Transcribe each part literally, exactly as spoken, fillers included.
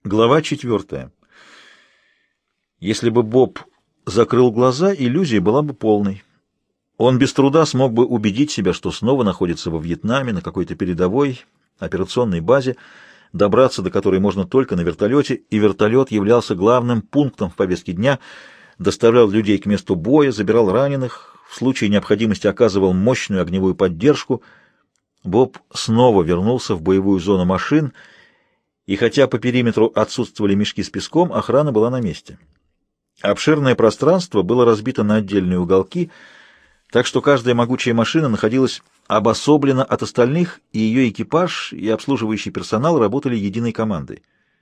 Глава четвертая. Если бы Боб закрыл глаза, иллюзия была бы полной. Он без труда смог бы убедить себя, что снова находится во Вьетнаме, на какой-то передовой операционной базе, добраться до которой можно только на вертолете, и вертолет являлся главным пунктом в повестке дня, доставлял людей к месту боя, забирал раненых, в случае необходимости оказывал мощную огневую поддержку. Боб снова вернулся в боевую зону машин, и хотя по периметру отсутствовали мешки с песком, охрана была на месте. Обширное пространство было разбито на отдельные уголки, так что каждая могучая машина находилась обособлена от остальных, и ее экипаж и обслуживающий персонал работали единой командой.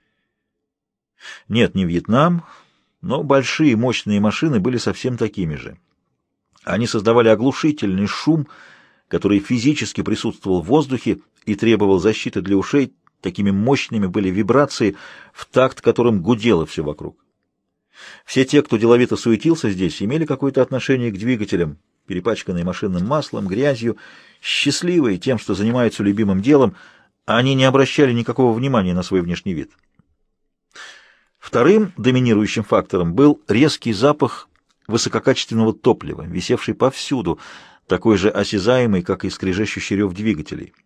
Нет, не Вьетнам, но большие мощные машины были совсем такими же. Они создавали оглушительный шум, который физически присутствовал в воздухе и требовал защиты для ушей. Такими мощными были вибрации, в такт которым гудело все вокруг. Все те, кто деловито суетился здесь, имели какое-то отношение к двигателям, перепачканные машинным маслом, грязью, счастливые тем, что занимаются любимым делом, они не обращали никакого внимания на свой внешний вид. Вторым доминирующим фактором был резкий запах высококачественного топлива, висевший повсюду, такой же осязаемый, как и скрежещущий рев двигателей.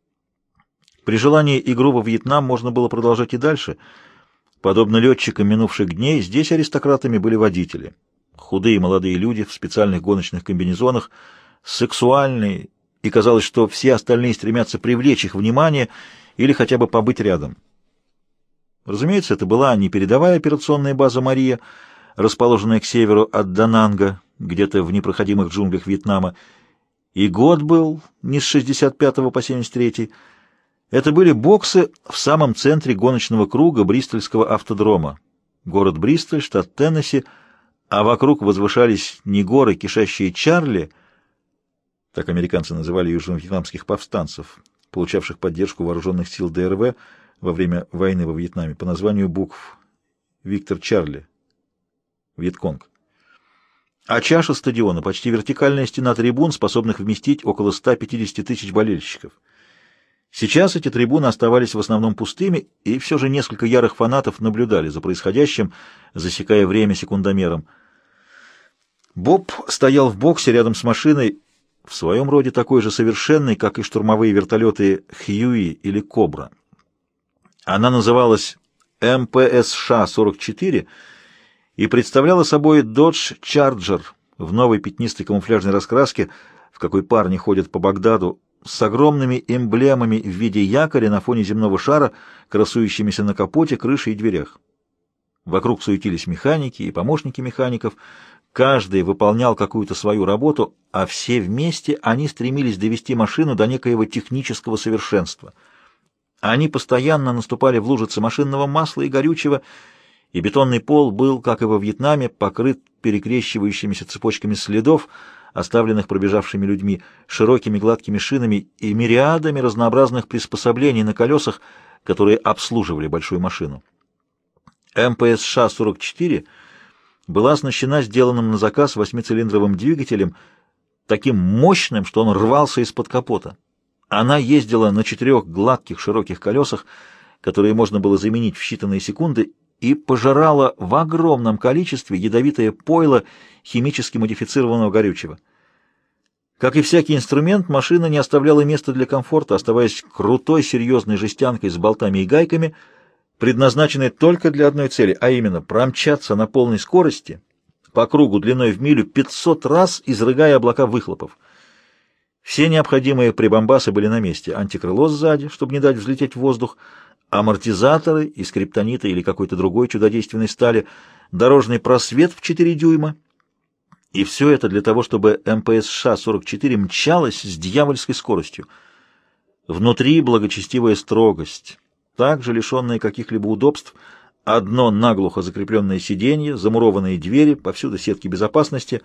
При желании игру во Вьетнам можно было продолжать и дальше. Подобно летчикам минувших дней, здесь аристократами были водители. Худые молодые люди в специальных гоночных комбинезонах, сексуальные, и казалось, что все остальные стремятся привлечь их внимание или хотя бы побыть рядом. Разумеется, это была не передовая операционная база «Мария», расположенная к северу от Дананга, где-то в непроходимых джунглях Вьетнама, и год был не с шестьдесят пятого по семьдесят третий. Это были боксы в самом центре гоночного круга Бристольского автодрома. Город Бристоль, штат Теннесси, а вокруг возвышались не горы, кишащие Чарли, так американцы называли южно-вьетнамских повстанцев, получавших поддержку вооруженных сил ДРВ во время войны во Вьетнаме по названию букв Виктор Чарли, Вьетконг. А чаша стадиона — почти вертикальная стена трибун, способных вместить около ста пятидесяти тысяч болельщиков. Сейчас эти трибуны оставались в основном пустыми, и все же несколько ярых фанатов наблюдали за происходящим, засекая время секундомером. Боб стоял в боксе рядом с машиной, в своем роде такой же совершенной, как и штурмовые вертолеты «Хьюи» или «Кобра». Она называлась эм пэ эс ша сорок четыре и представляла собой Dodge Charger в новой пятнистой камуфляжной раскраске, в какой парни ходят по Багдаду, с огромными эмблемами в виде якоря на фоне земного шара, красующимися на капоте, крыше и дверях. Вокруг суетились механики и помощники механиков, каждый выполнял какую-то свою работу, а все вместе они стремились довести машину до некоего технического совершенства. Они постоянно наступали в лужицы машинного масла и горючего, и бетонный пол был, как и во Вьетнаме, покрыт перекрещивающимися цепочками следов, оставленных пробежавшими людьми, широкими гладкими шинами и мириадами разнообразных приспособлений на колесах, которые обслуживали большую машину. эм пэ эс ша сорок четыре была оснащена сделанным на заказ восьмицилиндровым двигателем, таким мощным, что он рвался из-под капота. Она ездила на четырех гладких широких колесах, которые можно было заменить в считанные секунды, и пожирала в огромном количестве ядовитое пойло химически модифицированного горючего. Как и всякий инструмент, машина не оставляла места для комфорта, оставаясь крутой серьезной жестянкой с болтами и гайками, предназначенной только для одной цели, а именно промчаться на полной скорости по кругу длиной в милю пятьсот раз, изрыгая облака выхлопов. Все необходимые прибамбасы были на месте: антикрыло сзади, чтобы не дать взлететь в воздух, амортизаторы из криптонита или какой-то другой чудодейственной стали, дорожный просвет в четыре дюйма. И все это для того, чтобы эм пэ эс ша сорок четыре мчалась с дьявольской скоростью. Внутри благочестивая строгость, также лишенная каких-либо удобств, одно наглухо закрепленное сиденье, замурованные двери, повсюду сетки безопасности.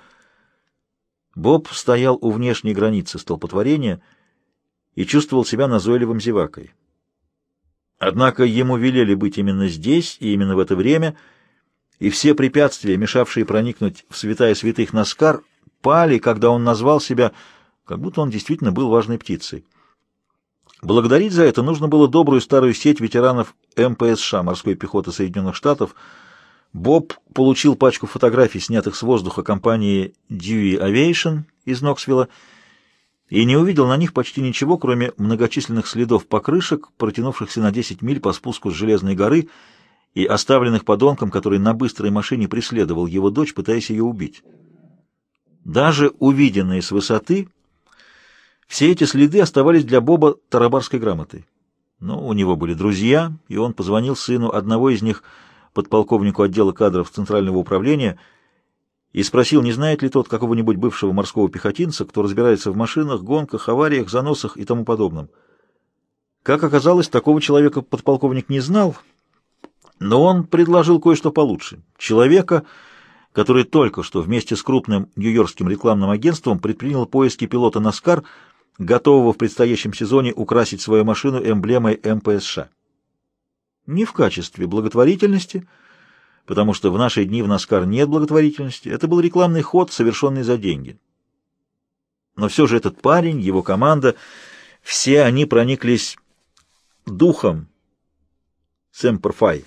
Боб стоял у внешней границы столпотворения и чувствовал себя назойливым зевакой. Однако ему велели быть именно здесь и именно в это время, и все препятствия, мешавшие проникнуть в святая святых Наскар, пали, когда он назвал себя, как будто он действительно был важной птицей. Благодарить за это нужно было добрую старую сеть ветеранов эм пэ эс ша, морской пехоты Соединенных Штатов. Боб получил пачку фотографий, снятых с воздуха компании Dewey Aviation из Ноксвилла, и не увидел на них почти ничего, кроме многочисленных следов покрышек, протянувшихся на десять миль по спуску с Железной горы и оставленных подонком, который на быстрой машине преследовал его дочь, пытаясь ее убить. Даже увиденные с высоты, все эти следы оставались для Боба тарабарской грамотой. Но у него были друзья, и он позвонил сыну одного из них, подполковнику отдела кадров Центрального управления, и спросил, не знает ли тот какого-нибудь бывшего морского пехотинца, кто разбирается в машинах, гонках, авариях, заносах и тому подобном. Как оказалось, такого человека подполковник не знал, но он предложил кое-что получше. Человека, который только что вместе с крупным нью-йоркским рекламным агентством предпринял поиски пилота Наскар, готового в предстоящем сезоне украсить свою машину эмблемой эм пэ эс ша. Не в качестве благотворительности, потому что в наши дни в Наскар нет благотворительности, это был рекламный ход, совершенный за деньги. Но все же этот парень, его команда, все они прониклись духом Semper Fi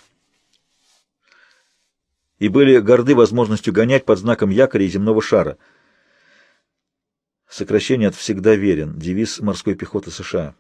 и были горды возможностью гонять под знаком якоря и земного шара. Сокращение от «всегда верен», девиз морской пехоты США.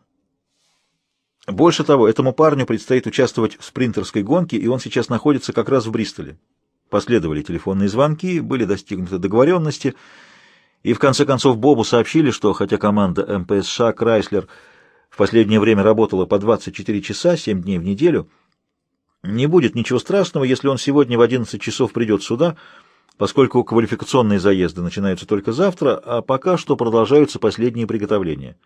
Больше того, этому парню предстоит участвовать в спринтерской гонке, и он сейчас находится как раз в Бристоле. Последовали телефонные звонки, были достигнуты договоренности, и в конце концов Бобу сообщили, что хотя команда эм пэ эс ша «Крайслер» в последнее время работала по двадцать четыре часа, семь дней в неделю, не будет ничего страшного, если он сегодня в одиннадцать часов придет сюда, поскольку квалификационные заезды начинаются только завтра, а пока что продолжаются последние приготовления.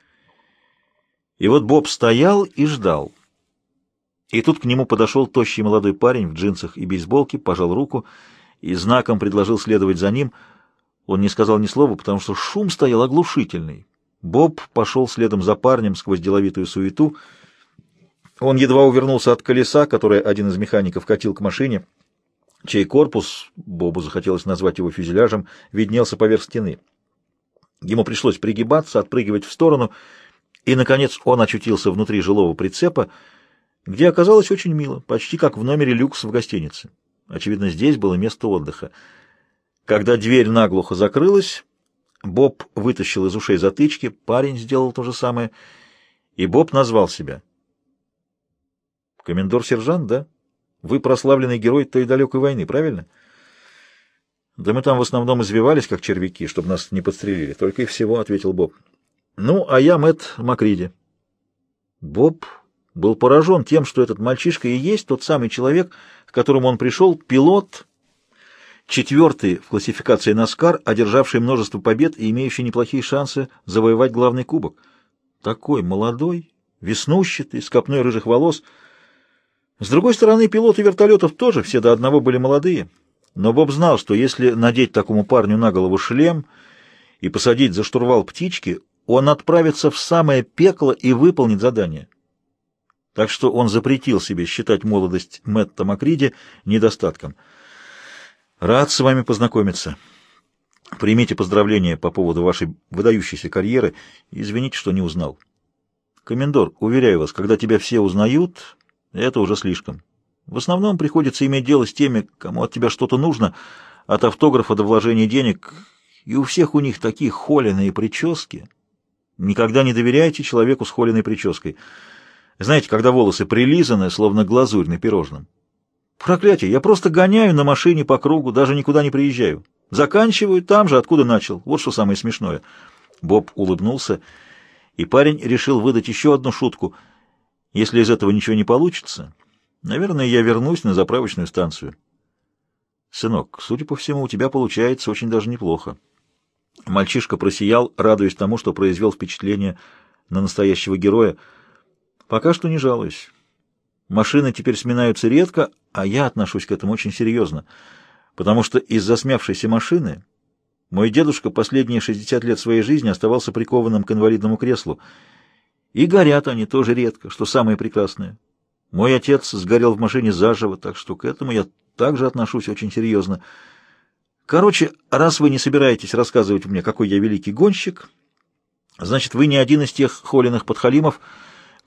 И вот Боб стоял и ждал. И тут к нему подошел тощий молодой парень в джинсах и бейсболке, пожал руку и знаком предложил следовать за ним. Он не сказал ни слова, потому что шум стоял оглушительный. Боб пошел следом за парнем сквозь деловитую суету. Он едва увернулся от колеса, которое один из механиков катил к машине, чей корпус, Бобу захотелось назвать его фюзеляжем, виднелся поверх стены. Ему пришлось пригибаться, отпрыгивать в сторону, и, наконец, он очутился внутри жилого прицепа, где оказалось очень мило, почти как в номере люкс в гостинице. Очевидно, здесь было место отдыха. Когда дверь наглухо закрылась, Боб вытащил из ушей затычки, парень сделал то же самое, и Боб назвал себя. «Комендор-сержант, да? Вы прославленный герой той далекой войны, правильно?» «Да мы там в основном извивались, как червяки, чтобы нас не подстрелили, только и всего», — ответил Боб. «Ну, а я Мэтт Макриди». Боб был поражен тем, что этот мальчишка и есть тот самый человек, к которому он пришел, пилот, четвертый в классификации Наскар, одержавший множество побед и имеющий неплохие шансы завоевать главный кубок. Такой молодой, веснущатый, с копной рыжих волос. С другой стороны, пилоты вертолетов тоже все до одного были молодые, но Боб знал, что если надеть такому парню на голову шлем и посадить за штурвал птички, он отправится в самое пекло и выполнит задание. Так что он запретил себе считать молодость Мэтта Макриди недостатком. «Рад с вами познакомиться. Примите поздравления по поводу вашей выдающейся карьеры. Извините, что не узнал. Комендор, уверяю вас, когда тебя все узнают, это уже слишком. В основном приходится иметь дело с теми, кому от тебя что-то нужно, от автографа до вложения денег, и у всех у них такие холеные прически». Никогда не доверяйте человеку с холеной прической. Знаете, когда волосы прилизаны, словно глазурь на пирожном. Проклятие, я просто гоняю на машине по кругу, даже никуда не приезжаю. Заканчиваю там же, откуда начал. Вот что самое смешное. Боб улыбнулся, и парень решил выдать еще одну шутку. Если из этого ничего не получится, наверное, я вернусь на заправочную станцию. Сынок, судя по всему, у тебя получается очень даже неплохо. Мальчишка просиял, радуясь тому, что произвел впечатление на настоящего героя. «Пока что не жалуюсь. Машины теперь сминаются редко, а я отношусь к этому очень серьезно, потому что из-за смявшейся машины мой дедушка последние шестьдесят лет своей жизни оставался прикованным к инвалидному креслу, и горят они тоже редко, что самое прекрасное. Мой отец сгорел в машине заживо, так что к этому я также отношусь очень серьезно. Короче, раз вы не собираетесь рассказывать мне, какой я великий гонщик, значит, вы не один из тех холеных подхалимов,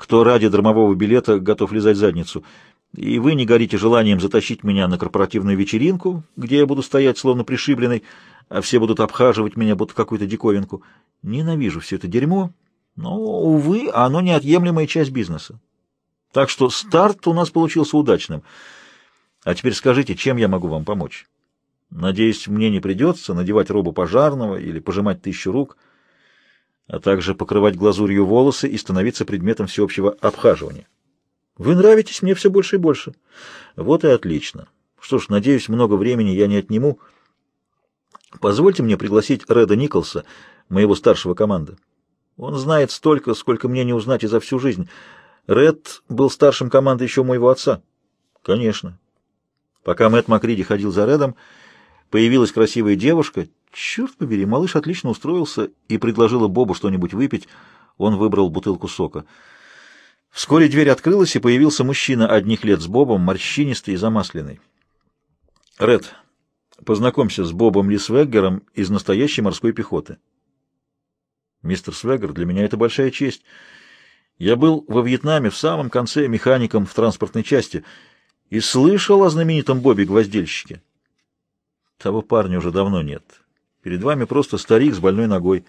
кто ради дармового билета готов лизать задницу. И вы не горите желанием затащить меня на корпоративную вечеринку, где я буду стоять словно пришибленный, а все будут обхаживать меня, будто какую-то диковинку. Ненавижу все это дерьмо, но, увы, оно неотъемлемая часть бизнеса. Так что старт у нас получился удачным. А теперь скажите, чем я могу вам помочь? Надеюсь, мне не придется надевать робу пожарного или пожимать тысячу рук, а также покрывать глазурью волосы и становиться предметом всеобщего обхаживания. Вы нравитесь мне все больше и больше. Вот и отлично. Что ж, надеюсь, много времени я не отниму. Позвольте мне пригласить Реда Николса, моего старшего команды. Он знает столько, сколько мне не узнать и за всю жизнь. Ред был старшим команды еще моего отца. Конечно. Пока Мэтт Макриди ходил за Редом, появилась красивая девушка. Черт побери, малыш отлично устроился и предложила Бобу что-нибудь выпить. Он выбрал бутылку сока. Вскоре дверь открылась, и появился мужчина одних лет с Бобом, морщинистый и замасленный. «Ред, познакомься с Бобом Ли Свеггером из настоящей морской пехоты». «Мистер Свеггер, для меня это большая честь. Я был во Вьетнаме в самом конце механиком в транспортной части и слышал о знаменитом Бобе-гвоздильщике. Того парня уже давно нет. Перед вами просто старик с больной ногой.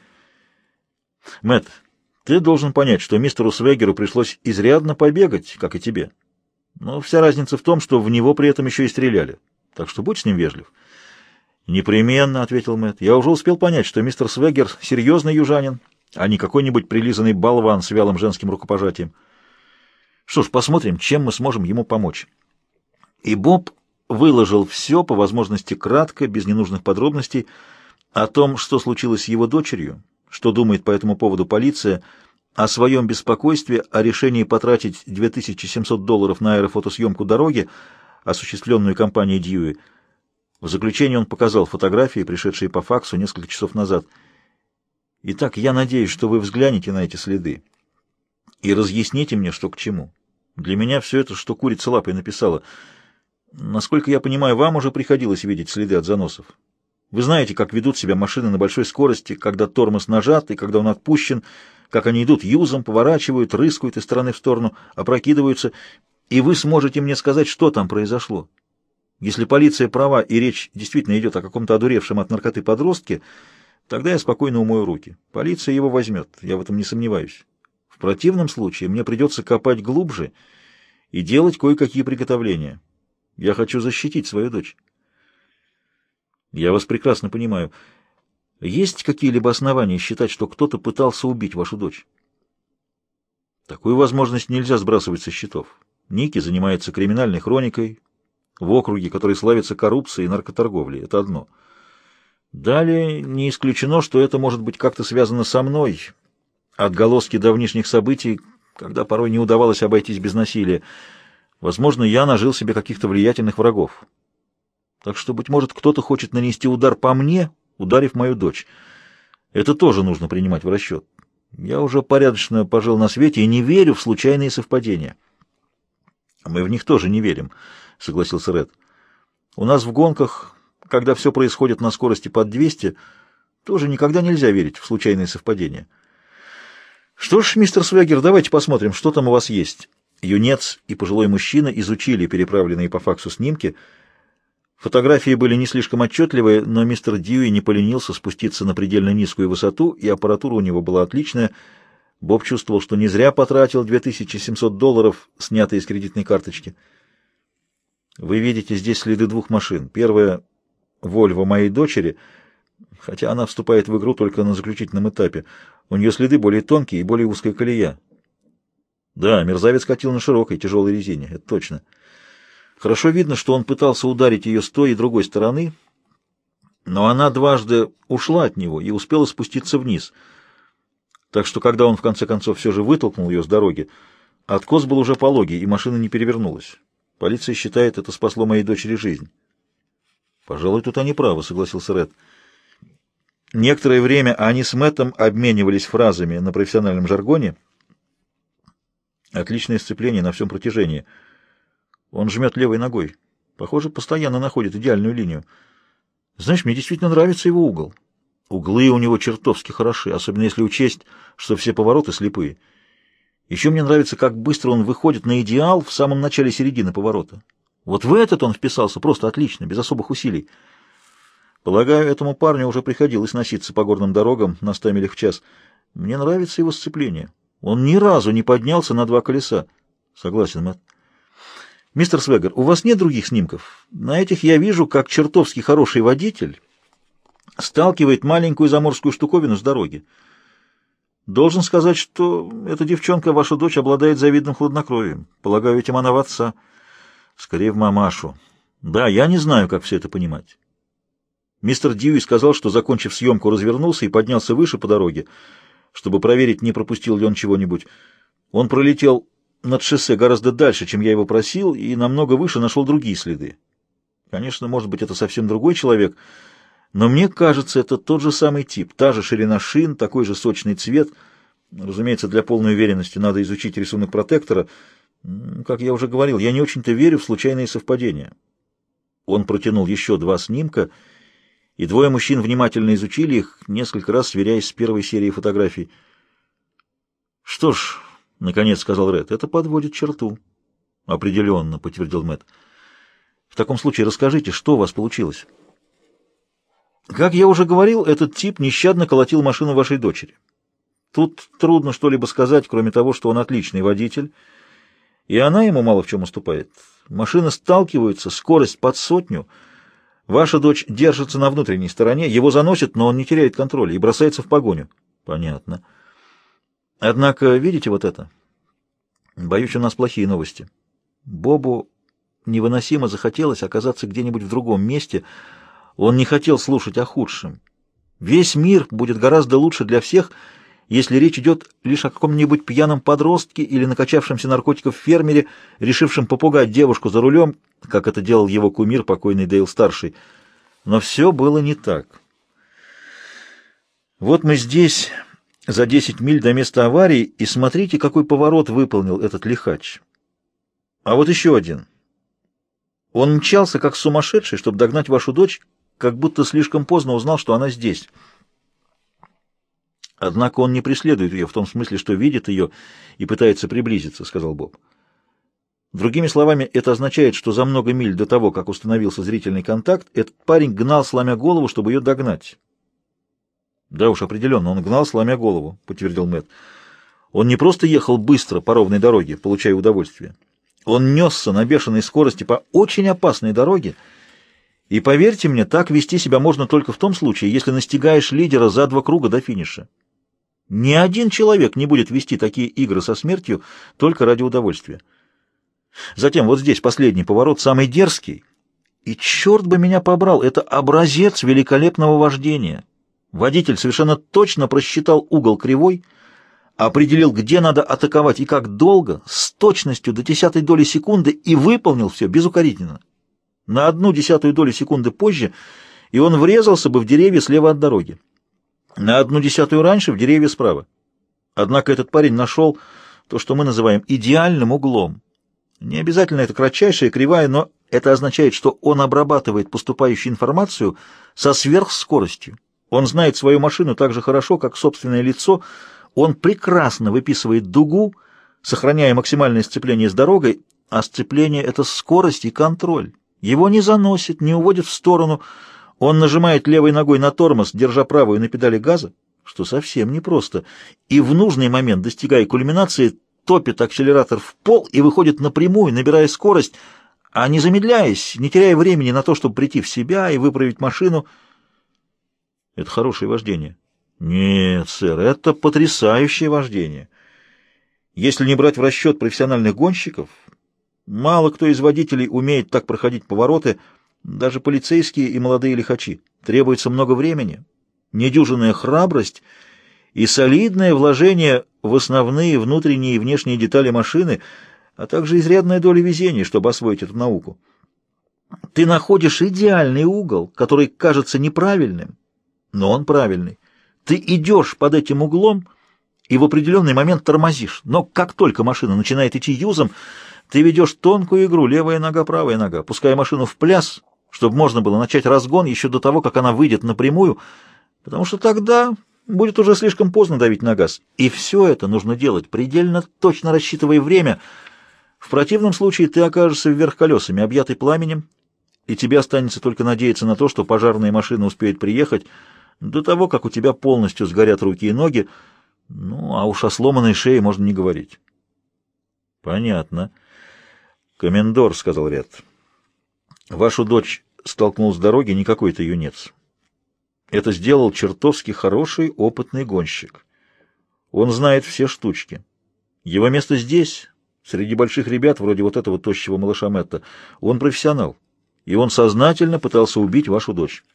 Мэтт, ты должен понять, что мистеру Свеггеру пришлось изрядно побегать, как и тебе. Но вся разница в том, что в него при этом еще и стреляли. Так что будь с ним вежлив». «Непременно», — ответил Мэтт. «Я уже успел понять, что мистер Свеггер — серьезный южанин, а не какой-нибудь прилизанный болван с вялым женским рукопожатием. Что ж, посмотрим, чем мы сможем ему помочь». И Боб выложил все, по возможности кратко, без ненужных подробностей, о том, что случилось с его дочерью, что думает по этому поводу полиция, о своем беспокойстве, о решении потратить две тысячи семьсот долларов на аэрофотосъемку дороги, осуществленную компанией Дьюи. В заключение он показал фотографии, пришедшие по факсу несколько часов назад. «Итак, я надеюсь, что вы взглянете на эти следы и разъясните мне, что к чему. Для меня все это, что курица лапой написала. Насколько я понимаю, вам уже приходилось видеть следы от заносов. Вы знаете, как ведут себя машины на большой скорости, когда тормоз нажат и когда он отпущен, как они идут юзом, поворачивают, рыскают из стороны в сторону, опрокидываются, и вы сможете мне сказать, что там произошло. Если полиция права и речь действительно идет о каком-то одуревшем от наркоты подростке, тогда я спокойно умою руки. Полиция его возьмет, я в этом не сомневаюсь. В противном случае мне придется копать глубже и делать кое-какие приготовления. Я хочу защитить свою дочь». «Я вас прекрасно понимаю. Есть какие-либо основания считать, что кто-то пытался убить вашу дочь?» «Такую возможность нельзя сбрасывать со счетов. Ники занимается криминальной хроникой в округе, который славится коррупцией и наркоторговлей. Это одно. Далее не исключено, что это может быть как-то связано со мной. Отголоски давнишних событий, когда порой не удавалось обойтись без насилия. Возможно, я нажил себе каких-то влиятельных врагов. Так что, быть может, кто-то хочет нанести удар по мне, ударив мою дочь. Это тоже нужно принимать в расчет. Я уже порядочно пожил на свете и не верю в случайные совпадения». «Мы в них тоже не верим», — согласился Ред. «У нас в гонках, когда все происходит на скорости под двести, тоже никогда нельзя верить в случайные совпадения. Что ж, мистер Свеггер, давайте посмотрим, что там у вас есть». Юнец и пожилой мужчина изучили переправленные по факсу снимки. Фотографии были не слишком отчетливые, но мистер Дьюи не поленился спуститься на предельно низкую высоту, и аппаратура у него была отличная. Боб чувствовал, что не зря потратил две тысячи семьсот долларов, снятые с кредитной карточки. «Вы видите здесь следы двух машин. Первая — Вольво моей дочери, хотя она вступает в игру только на заключительном этапе. У нее следы более тонкие и более узкая колея». «Да, мерзавец катил на широкой, тяжелой резине, это точно. Хорошо видно, что он пытался ударить ее с той и другой стороны, но она дважды ушла от него и успела спуститься вниз. Так что, когда он в конце концов все же вытолкнул ее с дороги, откос был уже пологий, и машина не перевернулась. Полиция считает, это спасло моей дочери жизнь». «Пожалуй, тут они правы», — согласился Ред. Некоторое время они с Мэттом обменивались фразами на профессиональном жаргоне. «Отличное сцепление на всем протяжении. Он жмет левой ногой. Похоже, постоянно находит идеальную линию. Знаешь, мне действительно нравится его угол. Углы у него чертовски хороши, особенно если учесть, что все повороты слепые. Еще мне нравится, как быстро он выходит на идеал в самом начале середины поворота. Вот в этот он вписался просто отлично, без особых усилий. Полагаю, этому парню уже приходилось носиться по горным дорогам на ста милях в час. Мне нравится его сцепление. Он ни разу не поднялся на два колеса. Согласен, Мэтт. Мистер Свегер, у вас нет других снимков? На этих я вижу, как чертовски хороший водитель сталкивает маленькую заморскую штуковину с дороги. Должен сказать, что эта девчонка, ваша дочь, обладает завидным хладнокровием. Полагаю, этим она в отца. Скорее, в мамашу. Да, я не знаю, как все это понимать. Мистер Дьюи сказал, что, закончив съемку, развернулся и поднялся выше по дороге, чтобы проверить, не пропустил ли он чего-нибудь. Он пролетел над шоссе гораздо дальше, чем я его просил, и намного выше нашел другие следы. Конечно, может быть, это совсем другой человек, но мне кажется, это тот же самый тип, та же ширина шин, такой же сочный цвет. Разумеется, для полной уверенности надо изучить рисунок протектора. Как я уже говорил, я не очень-то верю в случайные совпадения. Он протянул еще два снимка, и двое мужчин внимательно изучили их, несколько раз сверяясь с первой серией фотографий. «Что ж», — наконец сказал Ред, — «это подводит черту». «Определенно», — подтвердил Мэтт. «В таком случае расскажите, что у вас получилось?» «Как я уже говорил, этот тип нещадно колотил машину вашей дочери. Тут трудно что-либо сказать, кроме того, что он отличный водитель, и она ему мало в чем уступает. Машины сталкиваются, скорость под сотню. Ваша дочь держится на внутренней стороне, его заносит, но он не теряет контроля и бросается в погоню». «Понятно. Однако, видите вот это? Боюсь, у нас плохие новости. Бобу невыносимо захотелось оказаться где-нибудь в другом месте. Он не хотел слушать о худшем. Весь мир будет гораздо лучше для всех, если речь идет лишь о каком-нибудь пьяном подростке или накачавшемся наркотиков фермере, решившем попугать девушку за рулем, как это делал его кумир, покойный Дейл-старший. Но все было не так. Вот мы здесь, за десять миль до места аварии, и смотрите, какой поворот выполнил этот лихач. А вот еще один. Он мчался, как сумасшедший, чтобы догнать вашу дочь, как будто слишком поздно узнал, что она здесь. Однако он не преследует ее в том смысле, что видит ее и пытается приблизиться, — сказал Боб. Другими словами, это означает, что за много миль до того, как установился зрительный контакт, этот парень гнал, сломя голову, чтобы ее догнать. Да уж, определенно, он гнал, сломя голову, — подтвердил Мэтт. Он не просто ехал быстро по ровной дороге, получая удовольствие. Он несся на бешеной скорости по очень опасной дороге, и, поверьте мне, так вести себя можно только в том случае, если настигаешь лидера за два круга до финиша. Ни один человек не будет вести такие игры со смертью только ради удовольствия. Затем вот здесь последний поворот, самый дерзкий, и черт бы меня побрал, это образец великолепного вождения. Водитель совершенно точно просчитал угол кривой, определил, где надо атаковать и как долго, с точностью до десятой доли секунды, и выполнил все безукоризненно. На одну десятую долю секунды позже, и он врезался бы в деревья слева от дороги. На одну десятую раньше в деревья справа. Однако этот парень нашел то, что мы называем идеальным углом. Не обязательно это кратчайшая кривая, но это означает, что он обрабатывает поступающую информацию со сверхскоростью. Он знает свою машину так же хорошо, как собственное лицо. Он прекрасно выписывает дугу, сохраняя максимальное сцепление с дорогой, а сцепление — это скорость и контроль. Его не заносит, не уводит в сторону. Он нажимает левой ногой на тормоз, держа правую на педали газа, что совсем непросто, и в нужный момент, достигая кульминации, топит акселератор в пол и выходит напрямую, набирая скорость, а не замедляясь, не теряя времени на то, чтобы прийти в себя и выправить машину. Это хорошее вождение. Нет, сэр, это потрясающее вождение. Если не брать в расчет профессиональных гонщиков, мало кто из водителей умеет так проходить повороты, даже полицейские и молодые лихачи. Требуется много времени, недюжинная храбрость и солидное вложение в основные внутренние и внешние детали машины, а также изрядная доля везения, чтобы освоить эту науку. Ты находишь идеальный угол, который кажется неправильным, но он правильный. Ты идешь под этим углом и в определенный момент тормозишь, но как только машина начинает идти юзом, ты ведешь тонкую игру, левая нога, правая нога, пуская машину в пляс, чтобы можно было начать разгон еще до того, как она выйдет напрямую, потому что тогда будет уже слишком поздно давить на газ. И все это нужно делать, предельно точно рассчитывая время. В противном случае ты окажешься вверх колесами, объятый пламенем, и тебе останется только надеяться на то, что пожарная машина успеет приехать до того, как у тебя полностью сгорят руки и ноги. Ну, а уж о сломанной шее можно не говорить. — Понятно. — Комендор, — сказал Ред, — вашу дочь столкнул с дороги не какой-то юнец. Это сделал чертовски хороший, опытный гонщик. Он знает все штучки. Его место здесь, среди больших ребят, вроде вот этого тощего малыша Мэтта. Он профессионал, и он сознательно пытался убить вашу дочь.